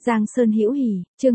Giang Sơn Hữu Hỉ, chương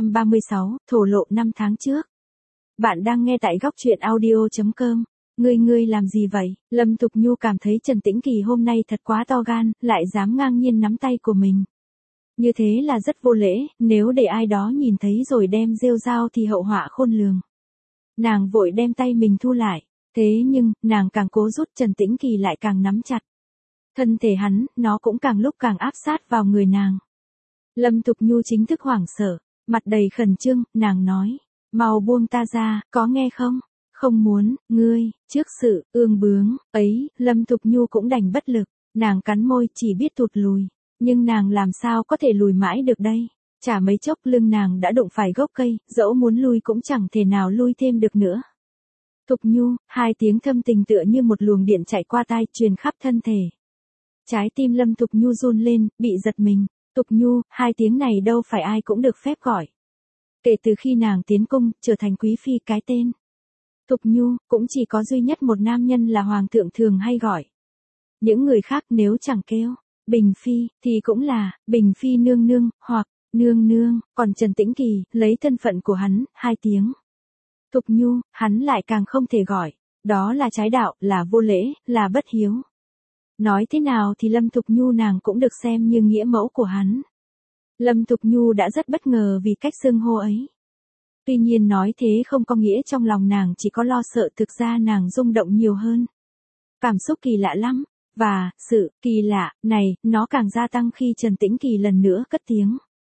236, thổ lộ năm tháng trước. Bạn đang nghe tại góc truyện audio.com. Ngươi làm gì vậy? Lâm Thục Nhu cảm thấy Trần Tĩnh Kỳ hôm nay thật quá to gan, lại dám ngang nhiên nắm tay của mình. Như thế là rất vô lễ, nếu để ai đó nhìn thấy rồi đem rêu rao thì hậu họa khôn lường. Nàng vội đem tay mình thu lại, thế nhưng, nàng càng cố rút Trần Tĩnh Kỳ lại càng nắm chặt. Thân thể hắn, nó cũng càng lúc càng áp sát vào người nàng. Lâm Thục Nhu chính thức hoảng sợ, mặt đầy khẩn trương, nàng nói, mau buông ta ra, có nghe không? Không muốn, ngươi, trước sự, ương bướng, ấy, Lâm Thục Nhu cũng đành bất lực, nàng cắn môi chỉ biết tụt lùi, nhưng nàng làm sao có thể lùi mãi được đây? Chả mấy chốc lưng nàng đã đụng phải gốc cây, dẫu muốn lui cũng chẳng thể nào lui thêm được nữa. Thục Nhu, hai tiếng thâm tình tựa như một luồng điện chạy qua tai truyền khắp thân thể. Trái tim Lâm Thục Nhu run lên, bị giật mình. Thục Nhu, hai tiếng này đâu phải ai cũng được phép gọi. Kể từ khi nàng tiến cung, trở thành quý phi cái tên Thục Nhu, cũng chỉ có duy nhất một nam nhân là hoàng thượng thường hay gọi. Những người khác nếu chẳng kêu Bình Phi, thì cũng là Bình Phi nương nương, hoặc nương nương, còn Trần Tĩnh Kỳ, lấy thân phận của hắn, hai tiếng Thục Nhu, hắn lại càng không thể gọi. Đó là trái đạo, là vô lễ, là bất hiếu. Nói thế nào thì Lâm Thục Nhu nàng cũng được xem như nghĩa mẫu của hắn. Lâm Thục Nhu đã rất bất ngờ vì cách xưng hô ấy. Tuy nhiên nói thế không có nghĩa trong lòng nàng chỉ có lo sợ, thực ra nàng rung động nhiều hơn. Cảm xúc kỳ lạ lắm, và, sự kỳ lạ này, nó càng gia tăng khi Trần Tĩnh Kỳ lần nữa cất tiếng.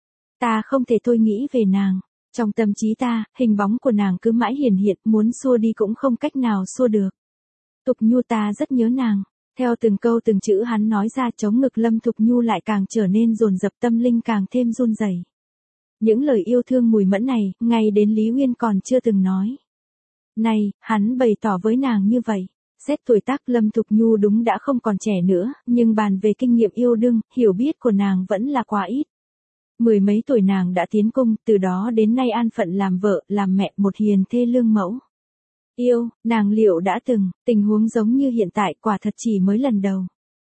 Ta không thể thôi nghĩ về nàng. Trong tâm trí ta, hình bóng của nàng cứ mãi hiển hiện, muốn xua đi cũng không cách nào xua được. Thục Nhu, ta rất nhớ nàng. Theo từng câu từng chữ hắn nói ra, chống ngực Lâm Thục Nhu lại càng trở nên dồn dập, tâm linh càng thêm run rẩy. Những lời yêu thương mùi mẫn này, ngay đến Lý Uyên còn chưa từng nói. Này, hắn bày tỏ với nàng như vậy. Xét tuổi tác Lâm Thục Nhu đúng đã không còn trẻ nữa, nhưng bàn về kinh nghiệm yêu đương, hiểu biết của nàng vẫn là quá ít. Mười mấy tuổi nàng đã tiến cung, từ đó đến nay an phận làm vợ, làm mẹ, một hiền thê lương mẫu. Yêu, nàng liệu đã từng, tình huống giống như hiện tại quả thật chỉ mới lần đầu.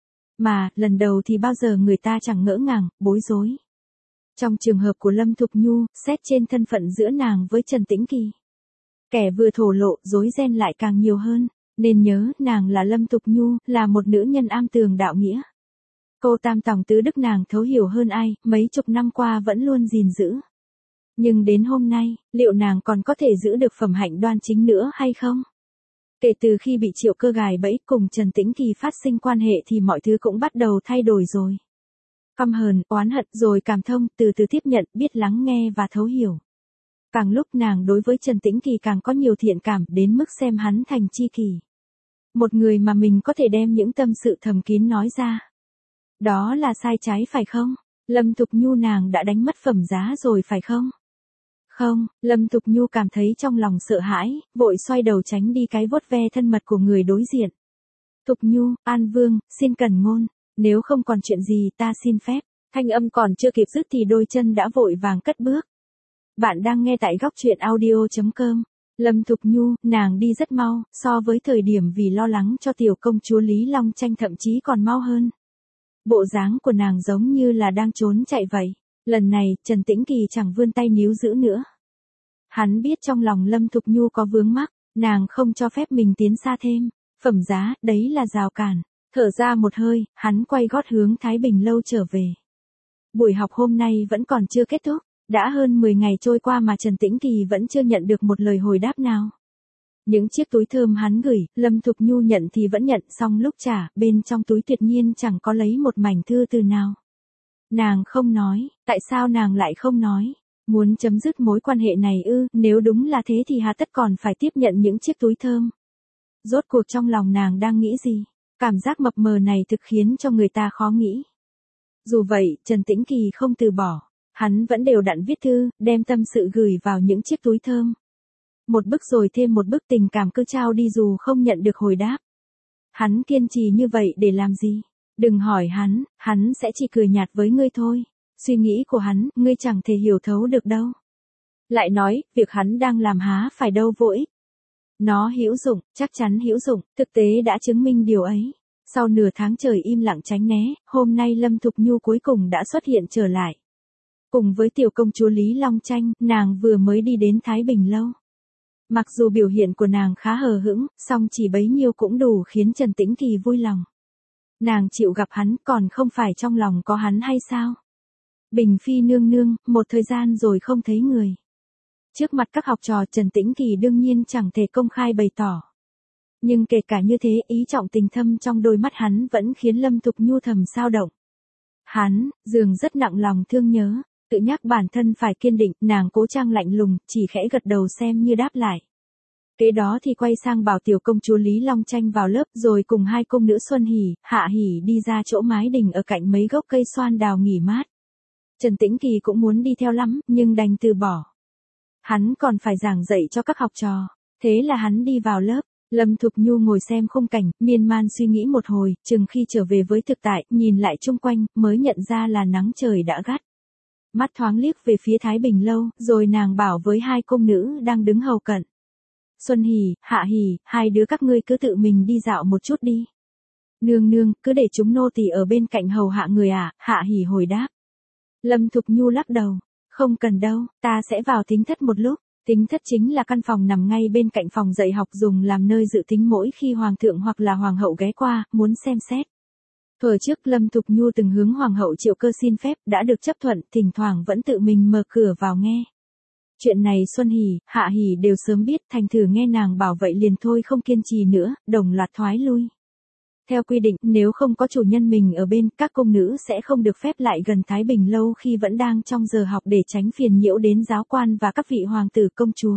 Mà, lần đầu thì bao giờ người ta chẳng ngỡ ngàng, bối rối. Trong trường hợp của Lâm Thục Nhu, xét trên thân phận giữa nàng với Trần Tĩnh Kỳ. Kẻ vừa thổ lộ, rối ren lại càng nhiều hơn, nên nhớ nàng là Lâm Thục Nhu, là một nữ nhân am tường đạo nghĩa. Cô tam tòng tứ đức nàng thấu hiểu hơn ai, mấy chục năm qua vẫn luôn gìn giữ. Nhưng đến hôm nay, liệu nàng còn có thể giữ được phẩm hạnh đoan chính nữa hay không? Kể từ khi bị Triệu Cơ gài bẫy cùng Trần Tĩnh Kỳ phát sinh quan hệ thì mọi thứ cũng bắt đầu thay đổi rồi. Căm hờn, oán hận rồi cảm thông, từ từ tiếp nhận, biết lắng nghe và thấu hiểu. Càng lúc nàng đối với Trần Tĩnh Kỳ càng có nhiều thiện cảm đến mức xem hắn thành tri kỷ. Một người mà mình có thể đem những tâm sự thầm kín nói ra. Đó là sai trái phải không? Lâm Thục Nhu nàng đã đánh mất phẩm giá rồi phải không? Không, Lâm Thục Nhu cảm thấy trong lòng sợ hãi, vội xoay đầu tránh đi cái vuốt ve thân mật của người đối diện. Thục Nhu, An Vương, xin cẩn ngôn, nếu không còn chuyện gì ta xin phép. Thanh âm còn chưa kịp dứt thì đôi chân đã vội vàng cất bước. Bạn đang nghe tại góc truyện audio.com. Lâm Thục Nhu, nàng đi rất mau, so với thời điểm vì lo lắng cho tiểu công chúa Lý Long Tranh thậm chí còn mau hơn. Bộ dáng của nàng giống như là đang trốn chạy vậy. Lần này, Trần Tĩnh Kỳ chẳng vươn tay níu giữ nữa. Hắn biết trong lòng Lâm Thục Nhu có vướng mắc, nàng không cho phép mình tiến xa thêm. Phẩm giá, đấy là rào cản. Thở ra một hơi, hắn quay gót hướng Thái Bình lâu trở về. Buổi học hôm nay vẫn còn chưa kết thúc. Đã hơn 10 ngày trôi qua mà Trần Tĩnh Kỳ vẫn chưa nhận được một lời hồi đáp nào. Những chiếc túi thơm hắn gửi, Lâm Thục Nhu nhận thì vẫn nhận, xong lúc trả, bên trong túi tuyệt nhiên chẳng có lấy một mảnh thư từ nào. Nàng không nói, tại sao nàng lại không nói? Muốn chấm dứt mối quan hệ này ư? Nếu đúng là thế thì hà tất còn phải tiếp nhận những chiếc túi thơm. Rốt cuộc trong lòng nàng đang nghĩ gì? Cảm giác mập mờ này thực khiến cho người ta khó nghĩ. Dù vậy, Trần Tĩnh Kỳ không từ bỏ. Hắn vẫn đều đặn viết thư, đem tâm sự gửi vào những chiếc túi thơm. Một bức rồi thêm một bức, tình cảm cứ trao đi dù không nhận được hồi đáp. Hắn kiên trì như vậy để làm gì? Đừng hỏi hắn sẽ chỉ cười nhạt với ngươi thôi. Suy nghĩ của hắn, ngươi chẳng thể hiểu thấu được đâu. Lại nói, việc hắn đang làm há phải đâu vô ích. Nó hữu dụng, chắc chắn hữu dụng, thực tế đã chứng minh điều ấy. Sau nửa tháng trời im lặng tránh né, hôm nay Lâm Thục Nhu cuối cùng đã xuất hiện trở lại. Cùng với tiểu công chúa Lý Long Tranh, nàng vừa mới đi đến Thái Bình Lâu. Mặc dù biểu hiện của nàng khá hờ hững, song chỉ bấy nhiêu cũng đủ khiến Trần Tĩnh Kỳ vui lòng. Nàng chịu gặp hắn còn không phải trong lòng có hắn hay sao? Bình Phi nương nương, một thời gian rồi không thấy người. Trước mặt các học trò Trần Tĩnh Kỳ đương nhiên chẳng thể công khai bày tỏ. Nhưng kể cả như thế, ý trọng tình thâm trong đôi mắt hắn vẫn khiến Lâm Thục Nhu thầm sao động. Hắn, dường rất nặng lòng thương nhớ, tự nhắc bản thân phải kiên định, nàng cố trang lạnh lùng, chỉ khẽ gật đầu xem như đáp lại. Kế đó thì quay sang bảo tiểu công chúa Lý Long Tranh vào lớp rồi cùng hai cung nữ Xuân Hỷ, Hạ Hỷ đi ra chỗ mái đình ở cạnh mấy gốc cây xoan đào nghỉ mát. Trần Tĩnh Kỳ cũng muốn đi theo lắm, nhưng đành từ bỏ. Hắn còn phải giảng dạy cho các học trò, thế là hắn đi vào lớp. Lâm Thục Nhu ngồi xem khung cảnh, miên man suy nghĩ một hồi, chừng khi trở về với thực tại, nhìn lại chung quanh, mới nhận ra là nắng trời đã gắt. Mắt thoáng liếc về phía Thái Bình Lâu, rồi nàng bảo với hai cung nữ đang đứng hầu cận. Xuân Hỷ, Hạ Hỷ, hai đứa các ngươi cứ tự mình đi dạo một chút đi. Nương nương, cứ để chúng nô tỳ ở bên cạnh hầu hạ người à, Hạ Hỷ hồi đáp. Lâm Thục Nhu lắc đầu, không cần đâu, ta sẽ vào thính thất một lúc. Thính thất chính là căn phòng nằm ngay bên cạnh phòng dạy học dùng làm nơi dự thính mỗi khi hoàng thượng hoặc là hoàng hậu ghé qua, muốn xem xét. Thuở trước Lâm Thục Nhu từng hướng hoàng hậu Triệu Cơ xin phép, đã được chấp thuận, thỉnh thoảng vẫn tự mình mở cửa vào nghe. Chuyện này Xuân Hỷ, Hạ Hỷ đều sớm biết, thành thử nghe nàng bảo vậy liền thôi không kiên trì nữa, đồng loạt thoái lui. Theo quy định, nếu không có chủ nhân mình ở bên, các cung nữ sẽ không được phép lại gần Thái Bình Lâu khi vẫn đang trong giờ học để tránh phiền nhiễu đến giáo quan và các vị hoàng tử công chúa.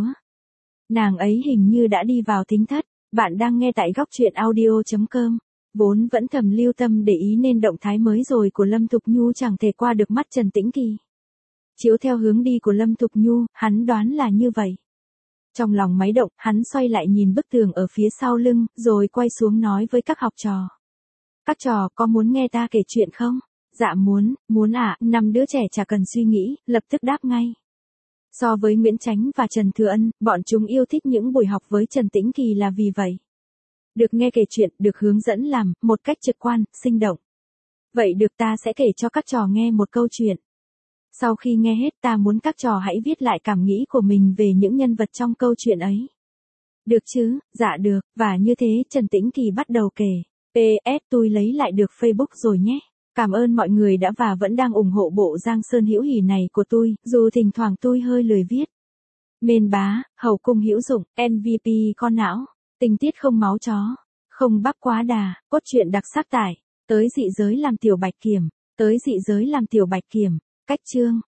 Nàng ấy hình như đã đi vào thính thất. Bạn đang nghe tại góc truyện audio.com. Vốn vẫn thầm lưu tâm để ý nên động thái mới rồi của Lâm Thục Nhu chẳng thể qua được mắt Trần Tĩnh Kỳ. Chiếu theo hướng đi của Lâm Thục Nhu, hắn đoán là như vậy. Trong lòng máy động, hắn xoay lại nhìn bức tường ở phía sau lưng, rồi quay xuống nói với các học trò. Các trò có muốn nghe ta kể chuyện không? Dạ muốn ạ, năm đứa trẻ chả cần suy nghĩ, lập tức đáp ngay. So với Nguyễn Chánh và Trần Thừa Ân, bọn chúng yêu thích những buổi học với Trần Tĩnh Kỳ là vì vậy. Được nghe kể chuyện, được hướng dẫn làm, một cách trực quan, sinh động. Vậy được, ta sẽ kể cho các trò nghe một câu chuyện. Sau khi nghe hết ta muốn các trò hãy viết lại cảm nghĩ của mình về những nhân vật trong câu chuyện ấy. Được chứ, dạ được, và như thế Trần Tĩnh Kỳ bắt đầu kể. PS, tôi lấy lại được Facebook rồi nhé. Cảm ơn mọi người đã và vẫn đang ủng hộ bộ Giang Sơn Hữu Hỷ này của tôi, dù thỉnh thoảng tôi hơi lười viết. Mên bá, hậu cung hữu dụng, MVP con não, tình tiết không máu chó, không bắp quá đà, cốt truyện đặc sắc tải, tới dị giới làm tiểu bạch kiểm, cách chương.